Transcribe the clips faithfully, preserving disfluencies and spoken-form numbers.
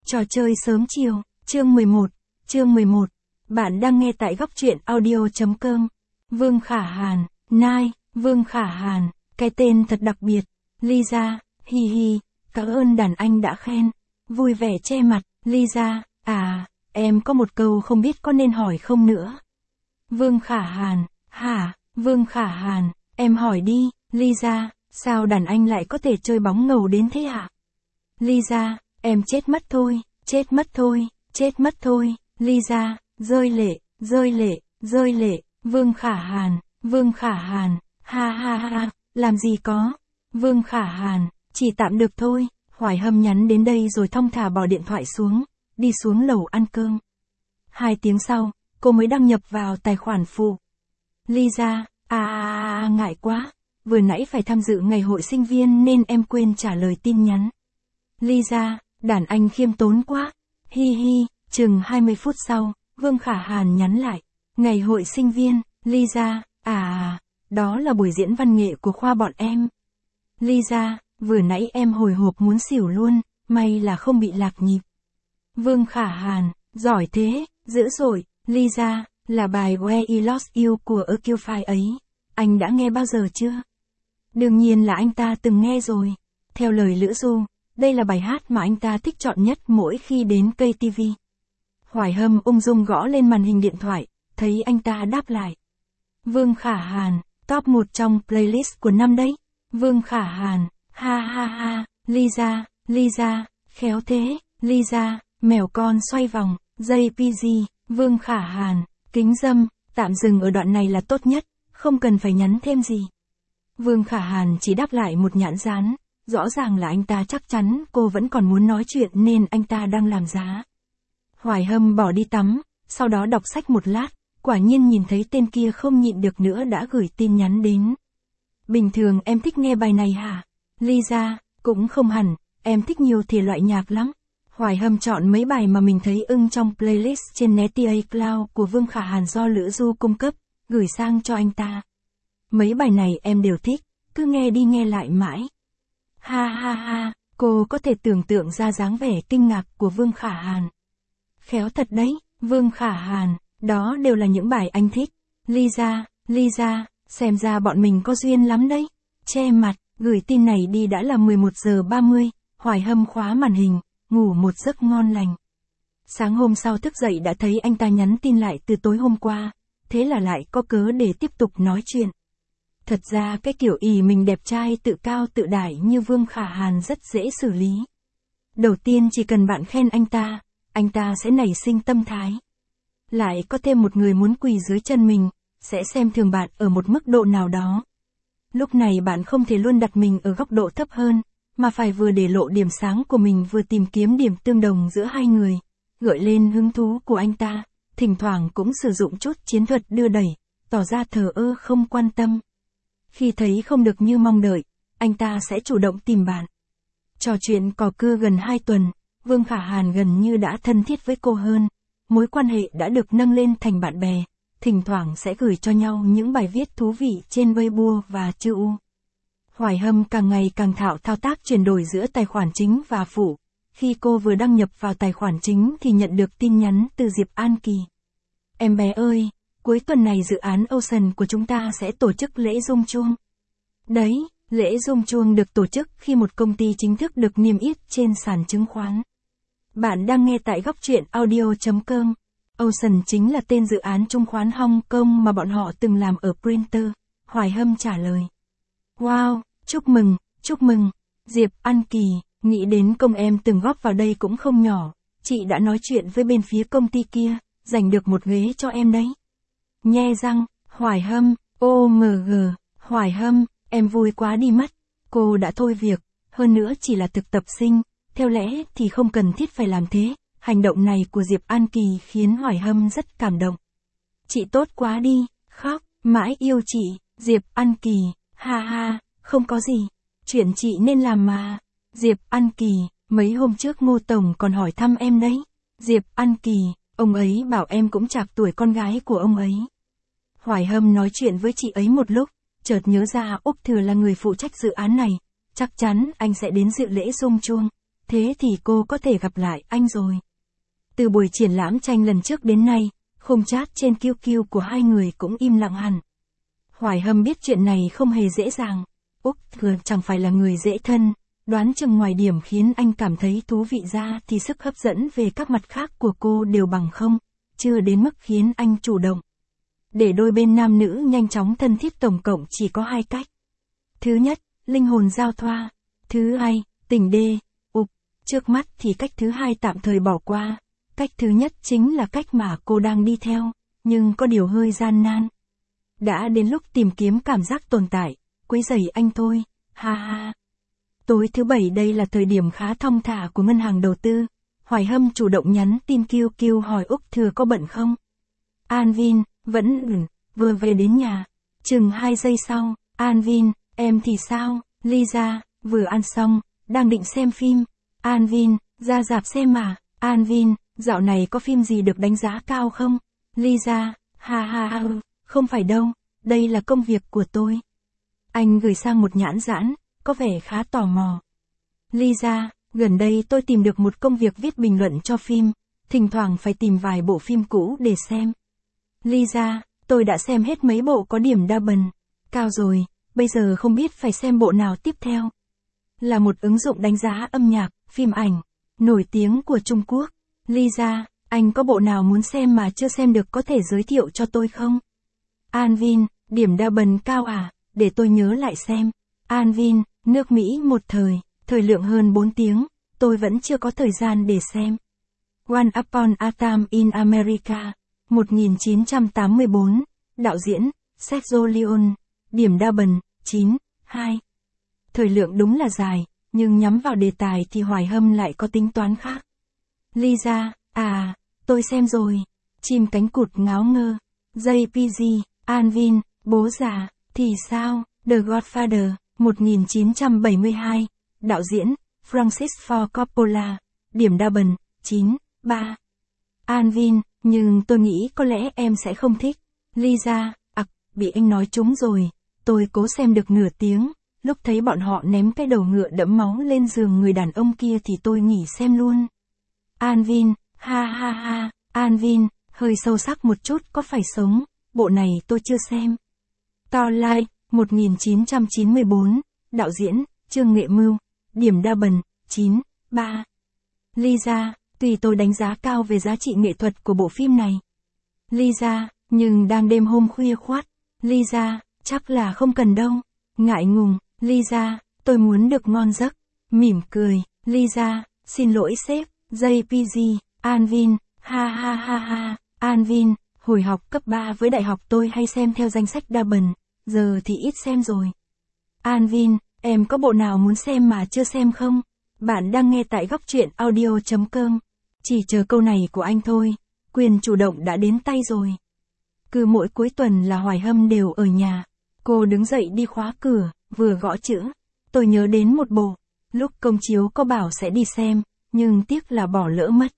Trò chơi sớm chiều, chương mười một, chương mười một. Bạn đang nghe tại góc truyện audio.com. Vương Khả Hàn, Nai, Vương Khả Hàn, cái tên thật đặc biệt. Lisa, hi hi, cảm ơn đàn anh đã khen. Vui vẻ che mặt, Lisa, à, em có một câu không biết có nên hỏi không nữa. Vương Khả Hàn, hả, Vương Khả Hàn, em hỏi đi, Lisa, sao đàn anh lại có thể chơi bóng ngầu đến thế hả? Lisa, em chết mất thôi, chết mất thôi, chết mất thôi, Lisa, rơi lệ, rơi lệ, rơi lệ, Vương Khả Hàn, Vương Khả Hàn, ha ha ha, làm gì có, Vương Khả Hàn, chỉ tạm được thôi, Hoài Hâm nhắn đến đây rồi thong thả bỏ điện thoại xuống, đi xuống lầu ăn cơm. Hai tiếng sau, cô mới đăng nhập vào tài khoản phụ. Lisa, à, à, à ngại quá, vừa nãy phải tham dự ngày hội sinh viên nên em quên trả lời tin nhắn. Lisa, đàn anh khiêm tốn quá, hi hi, chừng hai mươi phút sau, Vương Khả Hàn nhắn lại, ngày hội sinh viên, Lisa, à, đó là buổi diễn văn nghệ của khoa bọn em. Lisa, vừa nãy em hồi hộp muốn xỉu luôn, may là không bị lạc nhịp. Vương Khả Hàn, giỏi thế, dữ dội, Lisa, là bài Where I Lost You của Arcade ấy, anh đã nghe bao giờ chưa? Đương nhiên là anh ta từng nghe rồi. Theo lời Lữ Du, đây là bài hát mà anh ta thích chọn nhất mỗi khi đến ca tê vê. Hoài Hâm ung dung gõ lên màn hình điện thoại, thấy anh ta đáp lại. Vương Khả Hàn, top một trong playlist của năm đấy. Vương Khả Hàn, ha ha ha, Lisa, Lisa, khéo thế, Lisa, mèo con xoay vòng, jay pê giê, Vương Khả Hàn, kính dâm, tạm dừng ở đoạn này là tốt nhất, không cần phải nhắn thêm gì. Vương Khả Hàn chỉ đáp lại một nhãn dán, rõ ràng là anh ta chắc chắn cô vẫn còn muốn nói chuyện nên anh ta đang làm giá. Hoài Hâm bỏ đi tắm, sau đó đọc sách một lát, quả nhiên nhìn thấy tên kia không nhịn được nữa đã gửi tin nhắn đến. Bình thường em thích nghe bài này hả? Lisa, cũng không hẳn, em thích nhiều thể loại nhạc lắm. Hoài Hâm chọn mấy bài mà mình thấy ưng trong playlist trên Netia Cloud của Vương Khả Hàn do Lữ Du cung cấp, gửi sang cho anh ta. Mấy bài này em đều thích, cứ nghe đi nghe lại mãi. Ha ha ha, cô có thể tưởng tượng ra dáng vẻ kinh ngạc của Vương Khả Hàn. Khéo thật đấy, Vương Khả Hàn, đó đều là những bài anh thích. Lisa, Lisa, xem ra bọn mình có duyên lắm đấy. Che mặt, gửi tin này đi đã là mười một giờ ba mươi, Hoài Hâm khóa màn hình, ngủ một giấc ngon lành. Sáng hôm sau thức dậy đã thấy anh ta nhắn tin lại từ tối hôm qua, thế là lại có cớ để tiếp tục nói chuyện. Thật ra cái kiểu ỷ mình đẹp trai tự cao tự đại như Vương Khả Hàn rất dễ xử lý. Đầu tiên chỉ cần bạn khen anh ta, anh ta sẽ nảy sinh tâm thái. Lại có thêm một người muốn quỳ dưới chân mình, sẽ xem thường bạn ở một mức độ nào đó. Lúc này bạn không thể luôn đặt mình ở góc độ thấp hơn, mà phải vừa để lộ điểm sáng của mình vừa tìm kiếm điểm tương đồng giữa hai người, gợi lên hứng thú của anh ta, thỉnh thoảng cũng sử dụng chút chiến thuật đưa đẩy, tỏ ra thờ ơ không quan tâm. Khi thấy không được như mong đợi, anh ta sẽ chủ động tìm bạn. Trò chuyện cò cưa gần hai tuần, Vương Khả Hàn gần như đã thân thiết với cô hơn, mối quan hệ đã được nâng lên thành bạn bè, thỉnh thoảng sẽ gửi cho nhau những bài viết thú vị trên Weibo và chữ U. Hoài Hâm càng ngày càng thạo thao tác chuyển đổi giữa tài khoản chính và phụ. Khi cô vừa đăng nhập vào tài khoản chính thì nhận được tin nhắn từ Diệp An Kỳ. Em bé ơi, cuối tuần này dự án Ocean của chúng ta sẽ tổ chức lễ rung chuông. Đấy, lễ rung chuông được tổ chức khi một công ty chính thức được niêm yết trên sàn chứng khoán. Bạn đang nghe tại góc truyện audio.com. Ocean chính là tên dự án chứng khoán Hong Kong mà bọn họ từng làm ở Printer. Hoài Hâm trả lời. Wow, chúc mừng, chúc mừng. Diệp An Kỳ, nghĩ đến công em từng góp vào đây cũng không nhỏ. Chị đã nói chuyện với bên phía công ty kia, giành được một ghế cho em đấy. Nhe răng, Hoài Hâm, ô em giê, Hoài Hâm, em vui quá đi mất. Cô đã thôi việc, hơn nữa chỉ là thực tập sinh, theo lẽ thì không cần thiết phải làm thế. Hành động này của Diệp An Kỳ khiến Hoài Hâm rất cảm động. Chị tốt quá đi, khóc, mãi yêu chị, Diệp An Kỳ, ha ha, không có gì, chuyện chị nên làm mà. Diệp An Kỳ, mấy hôm trước Ngô Tổng còn hỏi thăm em đấy. Diệp An Kỳ, ông ấy bảo em cũng trạc tuổi con gái của ông ấy. Hoài Hâm nói chuyện với chị ấy một lúc, chợt nhớ ra Úc Thừa là người phụ trách dự án này, chắc chắn anh sẽ đến dự lễ rung chuông. thế thì cô có thể gặp lại anh rồi. Từ buổi triển lãm tranh lần trước đến nay, khung chat trên Q Q của hai người cũng im lặng hẳn. Hoài Hâm biết chuyện này không hề dễ dàng. Úc Thừa chẳng phải là người dễ thân, đoán chừng ngoài điểm khiến anh cảm thấy thú vị ra thì sức hấp dẫn về các mặt khác của cô đều bằng không, chưa đến mức khiến anh chủ động. Để đôi bên nam nữ nhanh chóng thân thiết tổng cộng chỉ có hai cách. Thứ nhất, linh hồn giao thoa. Thứ hai, tình đê. Ục, trước mắt thì cách thứ hai tạm thời bỏ qua. Cách thứ nhất chính là cách mà cô đang đi theo, nhưng có điều hơi gian nan. Đã đến lúc tìm kiếm cảm giác tồn tại, quấy rầy anh thôi, ha ha. Tối thứ bảy đây là thời điểm khá thong thả của ngân hàng đầu tư. Hoài Hâm chủ động nhắn tin Q Q hỏi Úc Thừa có bận không. An Vin, vẫn ừ, vừa về đến nhà. Chừng hai giây sau, An Vin, em thì sao, Lisa, vừa ăn xong, đang định xem phim. An Vin, ra rạp xem mà. An Vin, dạo này có phim gì được đánh giá cao không? Lisa, ha ha ha, không phải đâu, đây là công việc của tôi. Anh gửi sang một nhãn giãn, có vẻ khá tò mò. Lisa, gần đây tôi tìm được một công việc viết bình luận cho phim, thỉnh thoảng phải tìm vài bộ phim cũ để xem. Lisa, tôi đã xem hết mấy bộ có điểm double cao rồi, bây giờ không biết phải xem bộ nào tiếp theo. Là một ứng dụng đánh giá âm nhạc, phim ảnh, nổi tiếng của Trung Quốc. Lisa, anh có bộ nào muốn xem mà chưa xem được có thể giới thiệu cho tôi không? An Vin, điểm double cao à, để tôi nhớ lại xem. An Vin, nước Mỹ một thời, thời lượng hơn bốn tiếng, tôi vẫn chưa có thời gian để xem. One Upon a Time in America, một nghìn chín trăm tám mươi bốn, đạo diễn, Sergio Leone, điểm double, chín, hai. Thời lượng đúng là dài, nhưng nhắm vào đề tài thì Hoài Hâm lại có tính toán khác. Lisa, à, tôi xem rồi. Chim cánh cụt ngáo ngơ. J P G, An Vin, bố già, thì sao? The Godfather, một nghìn chín trăm bảy mươi hai, đạo diễn, Francis Ford Coppola, điểm double, chín, ba. An Vin, nhưng tôi nghĩ có lẽ em sẽ không thích. Lisa, ặc, bị anh nói trúng rồi. Tôi cố xem được nửa tiếng, lúc thấy bọn họ ném cái đầu ngựa đẫm máu lên giường người đàn ông kia thì tôi nghỉ xem luôn. An Vin, ha ha ha, An Vin, hơi sâu sắc một chút có phải sống, bộ này tôi chưa xem. Starlight, một nghìn chín trăm chín mươi bốn, đạo diễn, Trương Nghệ Mưu, điểm double, chín, ba. Lisa, tuy tôi đánh giá cao về giá trị nghệ thuật của bộ phim này. Lisa, nhưng đang đêm hôm khuya khoắt. Lisa, chắc là không cần đâu. Ngại ngùng, Lisa, tôi muốn được ngon giấc. Mỉm cười, Lisa, xin lỗi sếp. J P G, An Vin, ha ha ha ha, An Vin, hồi học cấp ba với đại học tôi hay xem theo danh sách double, giờ thì ít xem rồi. An Vin, em có bộ nào muốn xem mà chưa xem không? Bạn đang nghe tại góc truyện audio chấm com. Chỉ chờ câu này của anh thôi, quyền chủ động đã đến tay rồi. Cứ mỗi cuối tuần là Hoài Hâm đều ở nhà. Cô đứng dậy đi khóa cửa, vừa gõ chữ. Tôi nhớ đến một bộ, lúc công chiếu có bảo sẽ đi xem, nhưng tiếc là bỏ lỡ mất.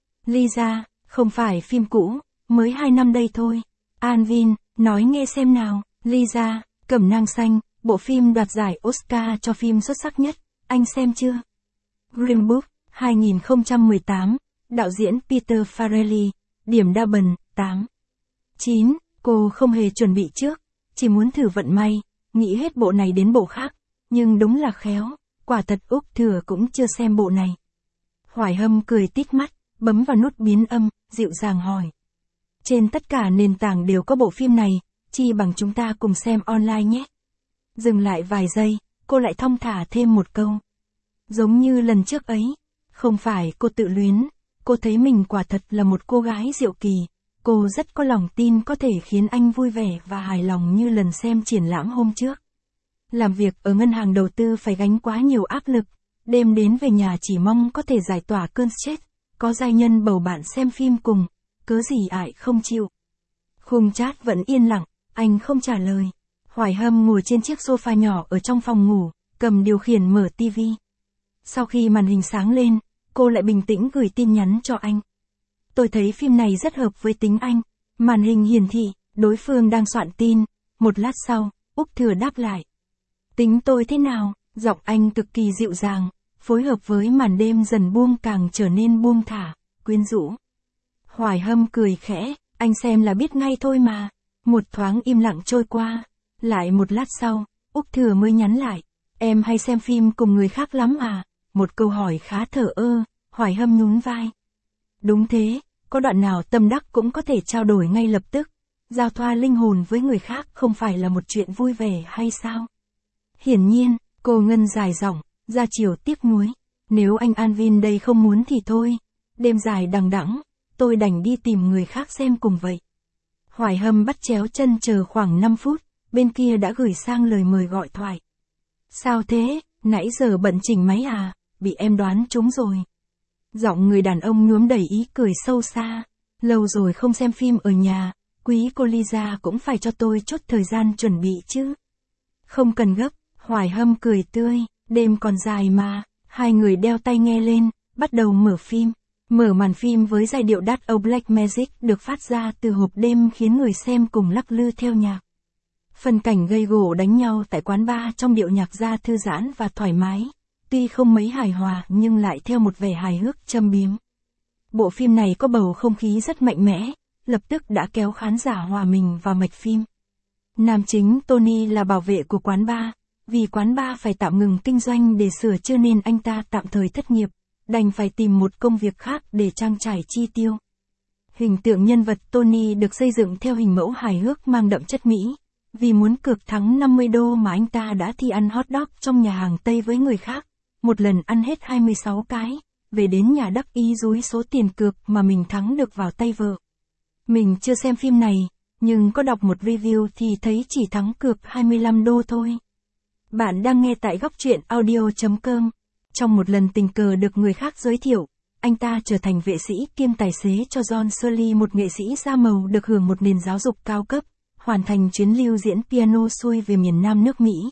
Lisa, không phải phim cũ, mới hai năm đây thôi. An Vin, nói nghe xem nào. Lisa, Cẩm nang xanh, bộ phim đoạt giải Oscar cho phim xuất sắc nhất, anh xem chưa? Green Book, hai nghìn không trăm mười tám, đạo diễn Peter Farrelly, điểm double, tám, chín, cô không hề chuẩn bị trước, chỉ muốn thử vận may, nghĩ hết bộ này đến bộ khác, nhưng đúng là khéo, quả thật Úc Thừa cũng chưa xem bộ này. Hoài Hâm cười tít mắt, bấm vào nút biến âm, dịu dàng hỏi. Trên tất cả nền tảng đều có bộ phim này, chi bằng chúng ta cùng xem online nhé. Dừng lại vài giây, cô lại thong thả thêm một câu. Giống như lần trước ấy, không phải cô tự luyến, cô thấy mình quả thật là một cô gái diệu kỳ, cô rất có lòng tin có thể khiến anh vui vẻ và hài lòng như lần xem triển lãm hôm trước. Làm việc ở ngân hàng đầu tư phải gánh quá nhiều áp lực, đêm đến về nhà chỉ mong có thể giải tỏa cơn stress, có giai nhân bầu bạn xem phim cùng, cớ gì ải không chịu. Khung chat vẫn yên lặng, anh không trả lời. Hoài Hâm ngồi trên chiếc sofa nhỏ ở trong phòng ngủ, cầm điều khiển mở tivi. Sau khi màn hình sáng lên, cô lại bình tĩnh gửi tin nhắn cho anh. Tôi thấy phim này rất hợp với tính anh. Màn hình hiển thị, đối phương đang soạn tin. Một lát sau, Úc Thừa đáp lại. Tính tôi thế nào? Giọng anh cực kỳ dịu dàng, phối hợp với màn đêm dần buông càng trở nên buông thả, quyến rũ. Hoài Hâm cười khẽ, anh xem là biết ngay thôi mà. Một thoáng im lặng trôi qua, lại một lát sau, Úc Thừa mới nhắn lại, em hay xem phim cùng người khác lắm à? Một câu hỏi khá thờ ơ, Hoài Hâm nhún vai. Đúng thế, có đoạn nào tâm đắc cũng có thể trao đổi ngay lập tức. Giao thoa linh hồn với người khác không phải là một chuyện vui vẻ hay sao? Hiển nhiên, cô Ngân dài giọng, ra chiều tiếc nuối. Nếu anh Alvin đây không muốn thì thôi. Đêm dài đằng đẵng, tôi đành đi tìm người khác xem cùng vậy. Hoài Hâm bắt chéo chân chờ khoảng năm phút, bên kia đã gửi sang lời mời gọi thoại. Sao thế, nãy giờ bận chỉnh máy à, bị em đoán trúng rồi. Giọng người đàn ông nhuốm đầy ý cười sâu xa. Lâu rồi không xem phim ở nhà, quý cô Lisa cũng phải cho tôi chút thời gian chuẩn bị chứ. Không cần gấp, Hoài Hâm cười tươi, đêm còn dài mà. Hai người đeo tai nghe lên, bắt đầu mở phim. Mở màn phim với giai điệu Dark O Black Magic được phát ra từ hộp đêm khiến người xem cùng lắc lư theo nhạc. Phân cảnh gây gổ đánh nhau tại quán bar trong điệu nhạc ra thư giãn và thoải mái, tuy không mấy hài hòa nhưng lại theo một vẻ hài hước châm biếm. Bộ phim này có bầu không khí rất mạnh mẽ, lập tức đã kéo khán giả hòa mình vào mạch phim. Nam chính Tony là bảo vệ của quán bar, vì quán bar phải tạm ngừng kinh doanh để sửa chữa nên anh ta tạm thời thất nghiệp, đành phải tìm một công việc khác để trang trải chi tiêu. Hình tượng nhân vật Tony được xây dựng theo hình mẫu hài hước mang đậm chất Mỹ. Vì muốn cược thắng năm mươi đô mà anh ta đã thi ăn hot dog trong nhà hàng Tây với người khác, một lần ăn hết hai mươi sáu cái, về đến nhà đắc ý dúi số tiền cược mà mình thắng được vào tay vợ. Mình chưa xem phim này, nhưng có đọc một review thì thấy chỉ thắng cược hai mươi lăm đô thôi. Bạn đang nghe tại góc truyện audio chấm com. Trong một lần tình cờ được người khác giới thiệu, anh ta trở thành vệ sĩ kiêm tài xế cho John Shirley, một nghệ sĩ da màu được hưởng một nền giáo dục cao cấp, hoàn thành chuyến lưu diễn piano xuôi về miền Nam nước Mỹ.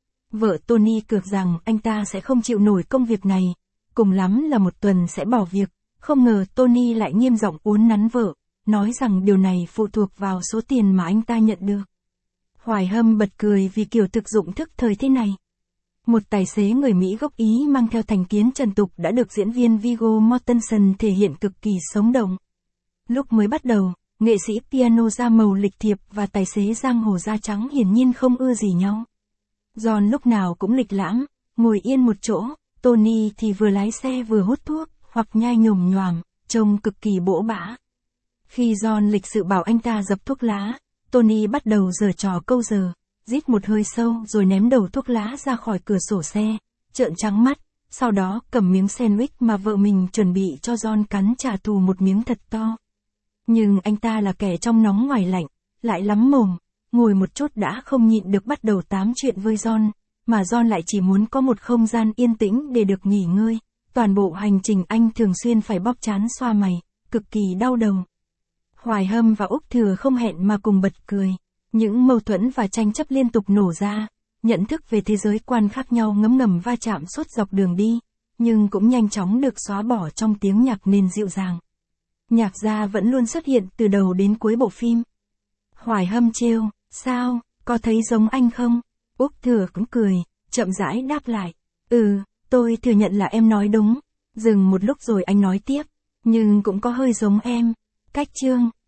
Vợ Tony cược rằng anh ta sẽ không chịu nổi công việc này, cùng lắm là một tuần sẽ bỏ việc, không ngờ Tony lại nghiêm giọng uốn nắn vợ, nói rằng điều này phụ thuộc vào số tiền mà anh ta nhận được. Hoài Hâm bật cười vì kiểu thực dụng thức thời thế này. Một tài xế người Mỹ gốc Ý mang theo thành kiến trần tục đã được diễn viên Viggo Mortensen thể hiện cực kỳ sống động. Lúc mới bắt đầu, nghệ sĩ piano da màu lịch thiệp và tài xế giang hồ da trắng hiển nhiên không ưa gì nhau. John lúc nào cũng lịch lãm, ngồi yên một chỗ, Tony thì vừa lái xe vừa hút thuốc, hoặc nhai nhồm nhoàm, trông cực kỳ bỗ bã. Khi John lịch sự bảo anh ta dập thuốc lá, Tony bắt đầu giở trò câu giờ, rít một hơi sâu rồi ném đầu thuốc lá ra khỏi cửa sổ xe, trợn trắng mắt, sau đó cầm miếng sandwich mà vợ mình chuẩn bị cho John cắn trả thù một miếng thật to. Nhưng anh ta là kẻ trong nóng ngoài lạnh, lại lắm mồm, ngồi một chút đã không nhịn được bắt đầu tám chuyện với John, mà John lại chỉ muốn có một không gian yên tĩnh để được nghỉ ngơi. Toàn bộ hành trình anh thường xuyên phải bóp trán xoa mày, cực kỳ đau đầu. Hoài Hâm và Úc Thừa không hẹn mà cùng bật cười. Những mâu thuẫn và tranh chấp liên tục nổ ra, nhận thức về thế giới quan khác nhau ngấm ngầm va chạm suốt dọc đường đi, nhưng cũng nhanh chóng được xóa bỏ trong tiếng nhạc nền dịu dàng. Nhạc gia vẫn luôn xuất hiện từ đầu đến cuối bộ phim. Hoài Hâm trêu, sao, có thấy giống anh không? Úc Thừa cũng cười, chậm rãi đáp lại. Ừ, tôi thừa nhận là em nói đúng. Dừng một lúc rồi anh nói tiếp, nhưng cũng có hơi giống em. Cách chương.